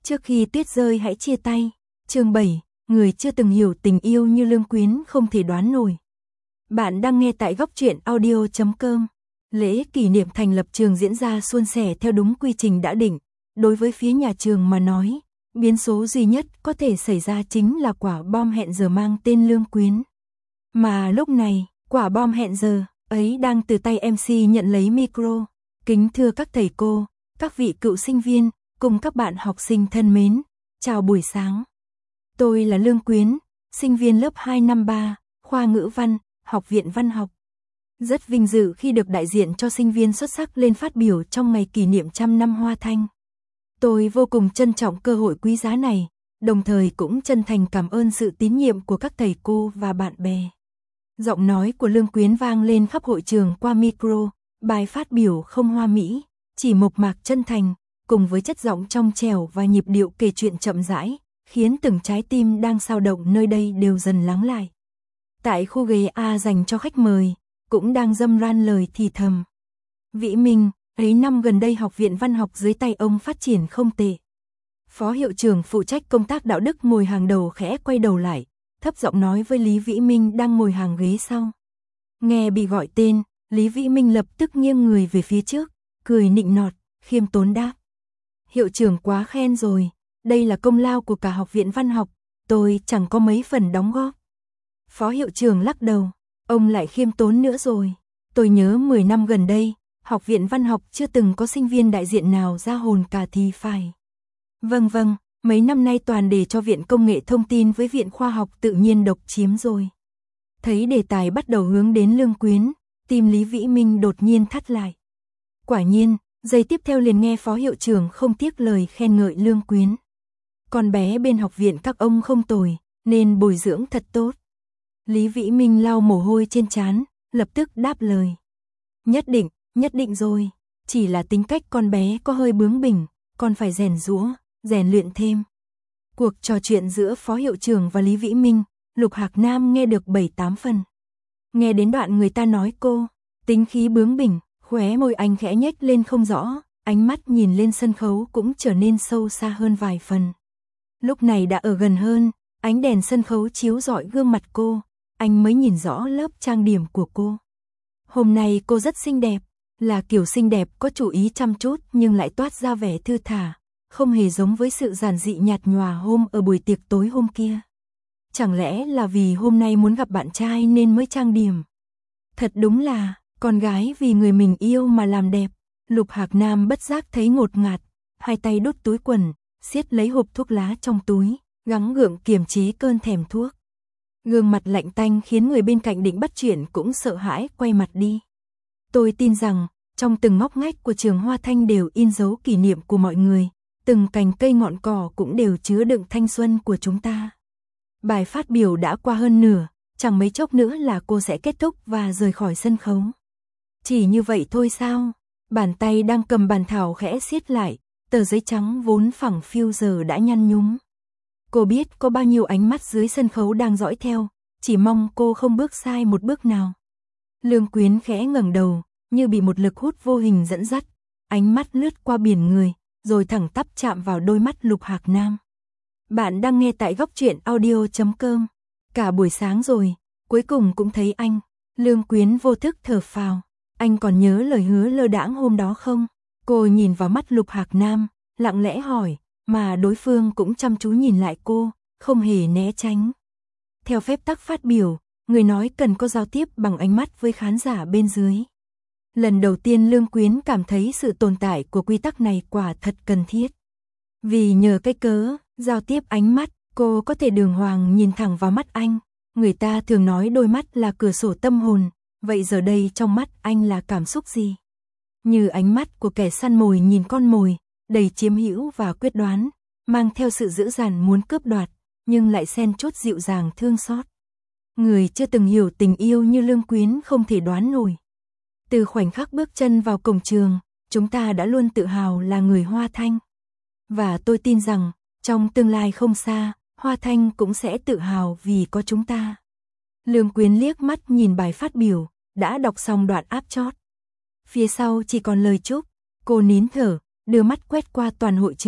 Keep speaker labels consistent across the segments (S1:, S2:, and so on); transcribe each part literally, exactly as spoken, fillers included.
S1: Trước khi tuyết rơi hãy chia tay. Chương bảy, người chưa từng hiểu tình yêu như Lương Quyến không thể đoán nổi. Bạn đang nghe tại góc truyện audio chấm com. Lễ kỷ niệm thành lập trường diễn ra suôn sẻ theo đúng quy trình đã định. Đối với phía nhà trường mà nói, biến số duy nhất có thể xảy ra chính là quả bom hẹn giờ mang tên Lương Quyến. Mà lúc này, quả bom hẹn giờ ấy đang từ tay em xê nhận lấy micro. Kính thưa các thầy cô, các vị cựu sinh viên, cùng các bạn học sinh thân mến, chào buổi sáng. Tôi là Lương Quyến, sinh viên lớp hai năm ba, khoa ngữ văn, Học viện Văn học. Rất vinh dự khi được đại diện cho sinh viên xuất sắc lên phát biểu trong ngày kỷ niệm trăm năm Hoa Thanh. Tôi vô cùng trân trọng cơ hội quý giá này, đồng thời cũng chân thành cảm ơn sự tín nhiệm của các thầy cô và bạn bè. Giọng nói của Lương Quyến vang lên khắp hội trường qua micro, bài phát biểu không hoa mỹ, chỉ mộc mạc chân thành, cùng với chất giọng trong trẻo và nhịp điệu kể chuyện chậm rãi, khiến từng trái tim đang sao động nơi đây đều dần lắng lại. Tại khu ghế A dành cho khách mời, cũng đang râm ran lời thì thầm. Vĩ Minh, ấy năm gần đây Học viện Văn học dưới tay ông phát triển không tệ. Phó hiệu trưởng phụ trách công tác đạo đức ngồi hàng đầu khẽ quay đầu lại, thấp giọng nói với Lý Vĩ Minh đang ngồi hàng ghế sau. Nghe bị gọi tên, Lý Vĩ Minh lập tức nghiêng người về phía trước, cười nịnh nọt, khiêm tốn đáp. Hiệu trưởng quá khen rồi, đây là công lao của cả Học viện Văn học, tôi chẳng có mấy phần đóng góp. Phó hiệu trưởng lắc đầu, ông lại khiêm tốn nữa rồi. Tôi nhớ mười năm gần đây, Học viện Văn học chưa từng có sinh viên đại diện nào ra hồn cả thì phải. Vâng vâng, mấy năm nay toàn để cho Viện Công nghệ Thông tin với Viện Khoa học Tự nhiên độc chiếm rồi. Thấy đề tài bắt đầu hướng đến Lương Quyến, tim Lý Vĩ Minh đột nhiên thắt lại. Quả nhiên, giây tiếp theo liền nghe phó hiệu trưởng không tiếc lời khen ngợi Lương Quyến. Con bé bên học viện các ông không tồi, nên bồi dưỡng thật tốt. Lý Vĩ Minh lau mồ hôi trên trán, lập tức đáp lời. Nhất định, nhất định rồi, chỉ là tính cách con bé có hơi bướng bỉnh, còn phải rèn giũa, rèn luyện thêm. Cuộc trò chuyện giữa phó hiệu trưởng và Lý Vĩ Minh, Lục Hạc Nam nghe được bảy tám phần. Nghe đến đoạn người ta nói cô, tính khí bướng bỉnh, khóe môi anh khẽ nhếch lên không rõ, ánh mắt nhìn lên sân khấu cũng trở nên sâu xa hơn vài phần. Lúc này đã ở gần hơn, ánh đèn sân khấu chiếu rọi gương mặt cô, anh mới nhìn rõ lớp trang điểm của cô. Hôm nay cô rất xinh đẹp, là kiểu xinh đẹp có chủ ý chăm chút nhưng lại toát ra vẻ thư thả, không hề giống với sự giản dị nhạt nhòa hôm ở buổi tiệc tối hôm kia. Chẳng lẽ là vì hôm nay muốn gặp bạn trai nên mới trang điểm? Thật đúng là, con gái vì người mình yêu mà làm đẹp. Lục Hạc Nam bất giác thấy ngột ngạt, hai tay đút túi quần, siết lấy hộp thuốc lá trong túi, gắng gượng kiềm chế cơn thèm thuốc. Gương mặt lạnh tanh khiến người bên cạnh định bắt chuyện cũng sợ hãi quay mặt đi. Tôi tin rằng, trong từng ngóc ngách của trường Hoa Thanh đều in dấu kỷ niệm của mọi người, từng cành cây ngọn cỏ cũng đều chứa đựng thanh xuân của chúng ta. Bài phát biểu đã qua hơn nửa, chẳng mấy chốc nữa là cô sẽ kết thúc và rời khỏi sân khấu. Chỉ như vậy thôi sao? Bàn tay đang cầm bàn thảo khẽ siết lại, tờ giấy trắng vốn phẳng phiu giờ đã nhăn nhúm. Cô biết có bao nhiêu ánh mắt dưới sân khấu đang dõi theo, chỉ mong cô không bước sai một bước nào. Lương Quyến khẽ ngẩng đầu, như bị một lực hút vô hình dẫn dắt, ánh mắt lướt qua biển người, rồi thẳng tắp chạm vào đôi mắt Lục Hạc Nam. Bạn đang nghe tại góc truyện audio chấm com. Cả buổi sáng rồi, cuối cùng cũng thấy anh. Lương Quyến vô thức thở phào. Anh còn nhớ lời hứa lơ đãng hôm đó không? Cô nhìn vào mắt Lục Hạc Nam, lặng lẽ hỏi, mà đối phương cũng chăm chú nhìn lại cô, không hề né tránh. Theo phép tắc phát biểu, người nói cần có giao tiếp bằng ánh mắt với khán giả bên dưới. Lần đầu tiên Lương Quyến cảm thấy sự tồn tại của quy tắc này quả thật cần thiết. Vì nhờ cái cớ, giao tiếp ánh mắt, cô có thể đường hoàng nhìn thẳng vào mắt anh. Người ta thường nói đôi mắt là cửa sổ tâm hồn, vậy giờ đây trong mắt anh là cảm xúc gì? Như ánh mắt của kẻ săn mồi nhìn con mồi, đầy chiếm hữu và quyết đoán, mang theo sự dữ dằn muốn cướp đoạt, nhưng lại xen chút dịu dàng thương xót. Người chưa từng hiểu tình yêu như Lương Quyến không thể đoán nổi. Từ khoảnh khắc bước chân vào cổng trường, chúng ta đã luôn tự hào là người Hoa Thanh. Và tôi tin rằng, trong tương lai không xa, Hoa Thanh cũng sẽ tự hào vì có chúng ta. Lương Quyến liếc mắt nhìn bài phát biểu, đã đọc xong đoạn áp chót. Phía sau chỉ còn lời chúc, cô nín thở, đưa mắt quét qua toàn hội trường,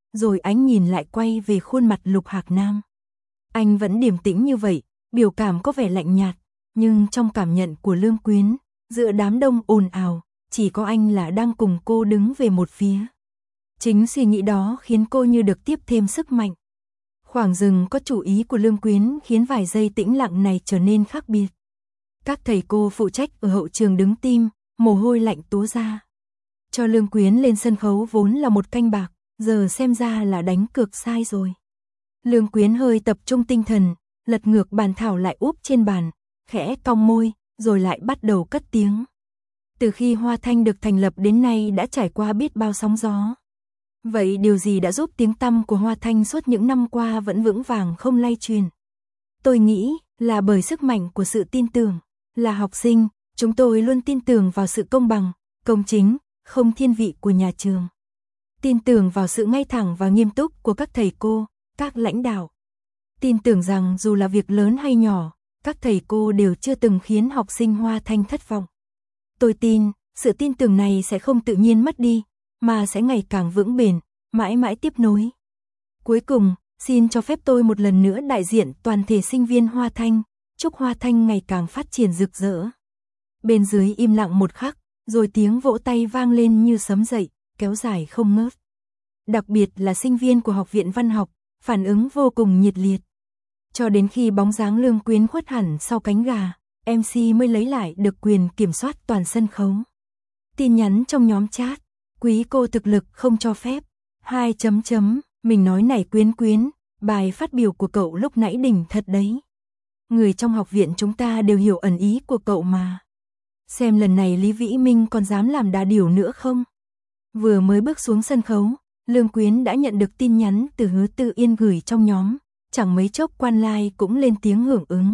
S1: rồi ánh nhìn lại quay về khuôn mặt Lục Hạc Nam. Anh vẫn điềm tĩnh như vậy, biểu cảm có vẻ lạnh nhạt, nhưng trong cảm nhận của Lương Quyến, giữa đám đông ồn ào, chỉ có anh là đang cùng cô đứng về một phía. Chính suy nghĩ đó khiến cô như được tiếp thêm sức mạnh. Khoảng dừng có chủ ý của Lương Quyến khiến vài giây tĩnh lặng này trở nên khác biệt. Các thầy cô phụ trách ở hậu trường đứng tim, mồ hôi lạnh túa ra. Cho Lương Quyến lên sân khấu vốn là một canh bạc, giờ xem ra là đánh cược sai rồi. Lương Quyến hơi tập trung tinh thần, lật ngược bàn thảo lại úp trên bàn, khẽ cong môi, rồi lại bắt đầu cất tiếng. Từ khi Hoa Thanh được thành lập đến nay đã trải qua biết bao sóng gió. Vậy điều gì đã giúp tiếng tăm của Hoa Thanh suốt những năm qua vẫn vững vàng không lay chuyển? Tôi nghĩ là bởi sức mạnh của sự tin tưởng. Là học sinh, chúng tôi luôn tin tưởng vào sự công bằng, công chính, không thiên vị của nhà trường. Tin tưởng vào sự ngay thẳng và nghiêm túc của các thầy cô, các lãnh đạo. Tin tưởng rằng dù là việc lớn hay nhỏ, các thầy cô đều chưa từng khiến học sinh Hoa Thanh thất vọng. Tôi tin, sự tin tưởng này sẽ không tự nhiên mất đi, mà sẽ ngày càng vững bền, mãi mãi tiếp nối. Cuối cùng, xin cho phép tôi một lần nữa đại diện toàn thể sinh viên Hoa Thanh, chúc Hoa Thanh ngày càng phát triển rực rỡ. Bên dưới im lặng một khắc, rồi tiếng vỗ tay vang lên như sấm dậy, kéo dài không ngớt. Đặc biệt là sinh viên của Học viện Văn học, phản ứng vô cùng nhiệt liệt. Cho đến khi bóng dáng Lương Quyến khuất hẳn sau cánh gà, em xê mới lấy lại được quyền kiểm soát toàn sân khấu. Tin nhắn trong nhóm chat, quý cô thực lực không cho phép. Hai chấm chấm, mình nói này Quyến Quyến, bài phát biểu của cậu lúc nãy đỉnh thật đấy. Người trong học viện chúng ta đều hiểu ẩn ý của cậu mà. Xem lần này Lý Vĩ Minh còn dám làm đà điểu nữa không? Vừa mới bước xuống sân khấu, Lương Quyến đã nhận được tin nhắn từ Hứa Tư Yên gửi trong nhóm, chẳng mấy chốc quan lai cũng lên tiếng hưởng ứng.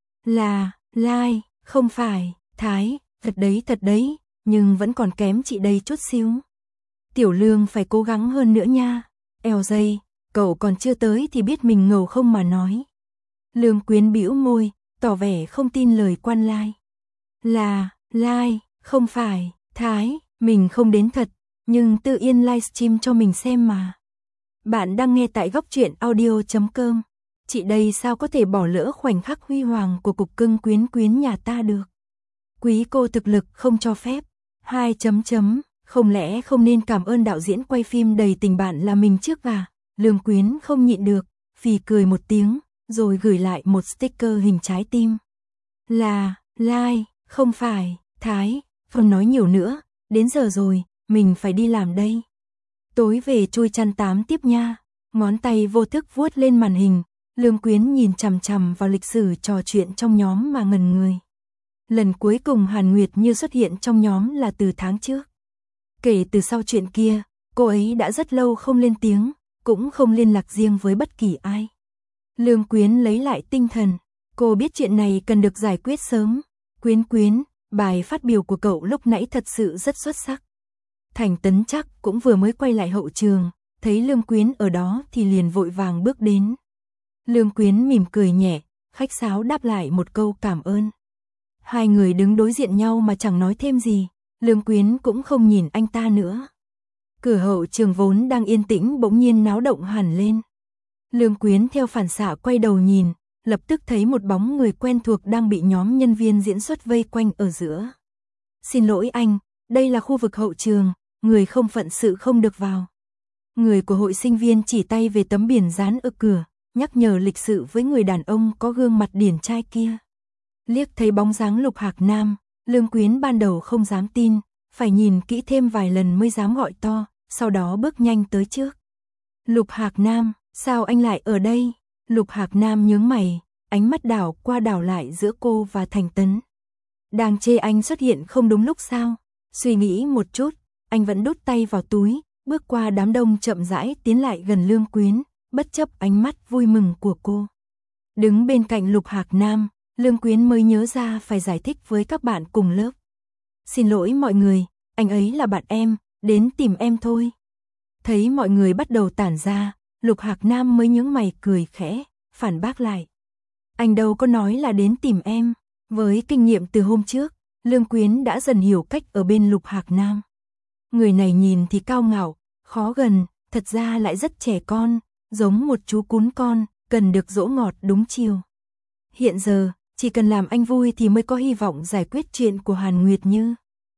S1: Là, Lai, không phải, Thái, thật đấy thật đấy, nhưng vẫn còn kém chị đây chút xíu. Tiểu Lương phải cố gắng hơn nữa nha. Eo dây, cậu còn chưa tới thì biết mình ngầu không mà nói. Lương Quyến bĩu môi, tỏ vẻ không tin lời quan lai. Là, Lai, không phải, Thái, mình không đến thật, nhưng Tư Yên livestream cho mình xem mà. Bạn đang nghe tại góc truyện audio chấm com. Chị đây sao có thể bỏ lỡ khoảnh khắc huy hoàng của cục cưng Quyến Quyến nhà ta được. Quý cô thực lực không cho phép. Hai chấm chấm, không lẽ không nên cảm ơn đạo diễn quay phim đầy tình bạn là mình trước à? Lương Quyến không nhịn được, phì cười một tiếng, rồi gửi lại một sticker hình trái tim. Là, Lai, không phải, Thái, không nói nhiều nữa, đến giờ rồi, mình phải đi làm đây. Tối về chui chăn tám tiếp nha. Ngón tay vô thức vuốt lên màn hình, Lương Quyến nhìn chằm chằm vào lịch sử trò chuyện trong nhóm mà ngần người. Lần cuối cùng Hàn Nguyệt Như xuất hiện trong nhóm là từ tháng trước. Kể từ sau chuyện kia, cô ấy đã rất lâu không lên tiếng, cũng không liên lạc riêng với bất kỳ ai. Lương Quyến lấy lại tinh thần, cô biết chuyện này cần được giải quyết sớm. Quyến Quyến, bài phát biểu của cậu lúc nãy thật sự rất xuất sắc. Thành Tấn chắc cũng vừa mới quay lại hậu trường, thấy Lương Quyến ở đó thì liền vội vàng bước đến. Lương Quyến mỉm cười nhẹ, khách sáo đáp lại một câu cảm ơn. Hai người đứng đối diện nhau mà chẳng nói thêm gì, Lương Quyến cũng không nhìn anh ta nữa. Cửa hậu trường vốn đang yên tĩnh bỗng nhiên náo động hẳn lên. Lương Quyến theo phản xạ quay đầu nhìn, lập tức thấy một bóng người quen thuộc đang bị nhóm nhân viên diễn xuất vây quanh ở giữa. Xin lỗi anh, đây là khu vực hậu trường, người không phận sự không được vào. Người của hội sinh viên chỉ tay về tấm biển dán ở cửa, nhắc nhở lịch sự với người đàn ông có gương mặt điển trai kia. Liếc thấy bóng dáng Lục Hạc Nam, Lương Quyến ban đầu không dám tin, phải nhìn kỹ thêm vài lần mới dám gọi to, sau đó bước nhanh tới trước. Lục Hạc Nam, sao anh lại ở đây? Lục Hạc Nam nhướng mày, ánh mắt đảo qua đảo lại giữa cô và Thành Tấn. Đang chê anh xuất hiện không đúng lúc sao? Suy nghĩ một chút, anh vẫn đút tay vào túi, bước qua đám đông chậm rãi tiến lại gần Lương Quyến, bất chấp ánh mắt vui mừng của cô. Đứng bên cạnh Lục Hạc Nam, Lương Quyến mới nhớ ra phải giải thích với các bạn cùng lớp. Xin lỗi mọi người, anh ấy là bạn em, đến tìm em thôi. Thấy mọi người bắt đầu tản ra, Lục Hạc Nam mới nhướng mày cười khẽ, phản bác lại. Anh đâu có nói là đến tìm em. Với kinh nghiệm từ hôm trước, Lương Quyến đã dần hiểu cách ở bên Lục Hạc Nam. Người này nhìn thì cao ngạo, khó gần, thật ra lại rất trẻ con, giống một chú cún con, cần được dỗ ngọt đúng chiều. Hiện giờ, chỉ cần làm anh vui thì mới có hy vọng giải quyết chuyện của Hàn Nguyệt Như.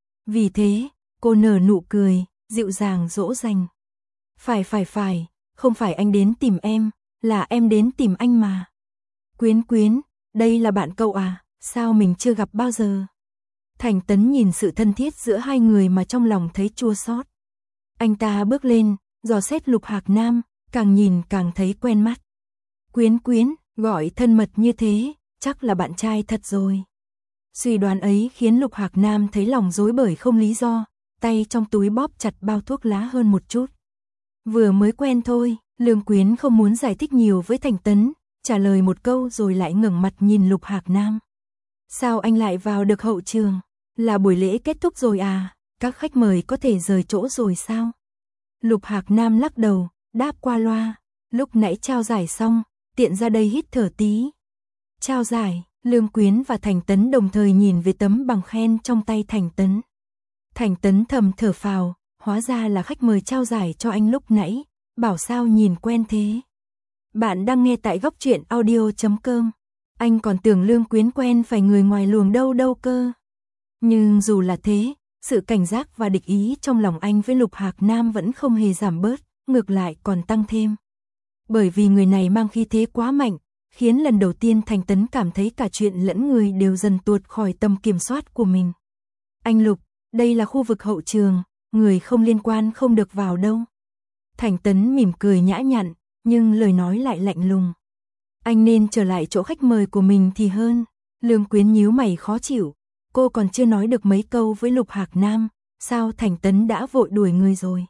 S1: Vì thế, cô nở nụ cười, dịu dàng dỗ dành. Phải phải phải, không phải anh đến tìm em, là em đến tìm anh mà. Quyến Quyến, đây là bạn cậu à, sao mình chưa gặp bao giờ? Thành Tấn nhìn sự thân thiết giữa hai người mà trong lòng thấy chua xót. Anh ta bước lên, dò xét Lục Hạc Nam, càng nhìn càng thấy quen mắt. Quyến Quyến, gọi thân mật như thế, chắc là bạn trai thật rồi. Suy đoán ấy khiến Lục Hạc Nam thấy lòng rối bời không lý do, tay trong túi bóp chặt bao thuốc lá hơn một chút. Vừa mới quen thôi, Lương Quyến không muốn giải thích nhiều với Thành Tấn, trả lời một câu rồi lại ngẩng mặt nhìn Lục Hạc Nam. Sao anh lại vào được hậu trường? Là buổi lễ kết thúc rồi à? Các khách mời có thể rời chỗ rồi sao? Lục Hạc Nam lắc đầu, đáp qua loa. Lúc nãy trao giải xong, tiện ra đây hít thở tí. Trao giải, Lương Quyến và Thành Tấn đồng thời nhìn về tấm bằng khen trong tay Thành Tấn. Thành Tấn thầm thở phào, hóa ra là khách mời trao giải cho anh lúc nãy, bảo sao nhìn quen thế. Bạn đang nghe tại góc truyện audio chấm com. Anh còn tưởng Lương Quyến quen phải người ngoài luồng đâu đâu cơ. Nhưng dù là thế, sự cảnh giác và địch ý trong lòng anh với Lục Hạc Nam vẫn không hề giảm bớt, ngược lại còn tăng thêm. Bởi vì người này mang khí thế quá mạnh, khiến lần đầu tiên Thành Tấn cảm thấy cả chuyện lẫn người đều dần tuột khỏi tầm kiểm soát của mình. Anh Lục, đây là khu vực hậu trường, người không liên quan không được vào đâu. Thành Tấn mỉm cười nhã nhặn, nhưng lời nói lại lạnh lùng. Anh nên trở lại chỗ khách mời của mình thì hơn. Lương Quyến nhíu mày khó chịu, cô còn chưa nói được mấy câu với Lục Hạc Nam, sao Thành Tấn đã vội đuổi người rồi.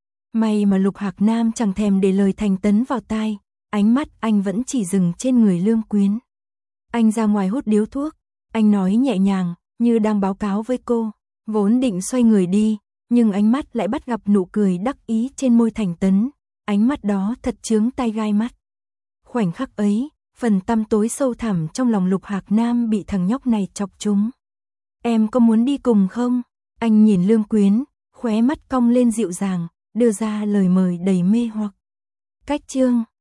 S1: May mà Lục Hạc Nam chẳng thèm để lời Thành Tấn vào tai, ánh mắt anh vẫn chỉ dừng trên người Lương Quyến. Anh ra ngoài hút điếu thuốc, anh nói nhẹ nhàng, như đang báo cáo với cô, vốn định xoay người đi, nhưng ánh mắt lại bắt gặp nụ cười đắc ý trên môi Thành Tấn, ánh mắt đó thật chướng tai gai mắt. Khoảnh khắc ấy, phần tăm tối sâu thẳm trong lòng Lục Hạc Nam bị thằng nhóc này chọc trúng. Em có muốn đi cùng không? Anh nhìn Lương Quyến, khóe mắt cong lên dịu dàng, đưa ra lời mời đầy mê hoặc. Cách chương